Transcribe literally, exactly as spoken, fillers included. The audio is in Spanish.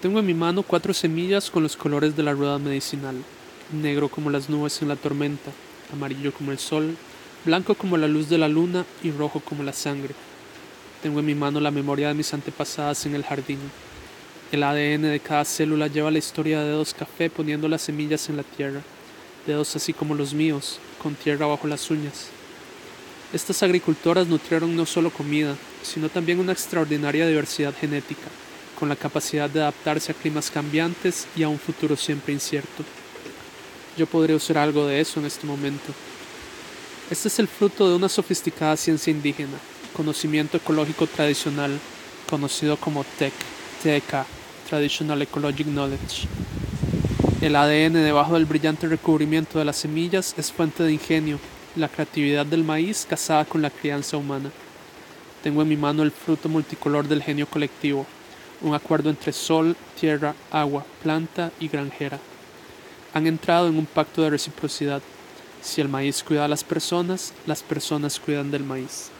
Tengo en mi mano cuatro semillas con los colores de la rueda medicinal: negro como las nubes en la tormenta, amarillo como el sol, blanco como la luz de la luna y rojo como la sangre. Tengo en mi mano la memoria de mis antepasadas en el jardín. El A D N de cada célula lleva la historia de dedos café poniendo las semillas en la tierra, dedos así como los míos, con tierra bajo las uñas. Estas agricultoras nutrieron no solo comida, sino también una extraordinaria diversidad genética, con la capacidad de adaptarse a climas cambiantes y a un futuro siempre incierto. Yo podría usar algo de eso en este momento. Este es el fruto de una sofisticada ciencia indígena, conocimiento ecológico tradicional, conocido como T E C, T E K, Traditional Ecologic Knowledge. El A D N debajo del brillante recubrimiento de las semillas es fuente de ingenio, la creatividad del maíz casada con la crianza humana. Tengo en mi mano el fruto multicolor del genio colectivo, un acuerdo entre sol, tierra, agua, planta y granjera. Han entrado en un pacto de reciprocidad. Si el maíz cuida a las personas, las personas cuidan del maíz.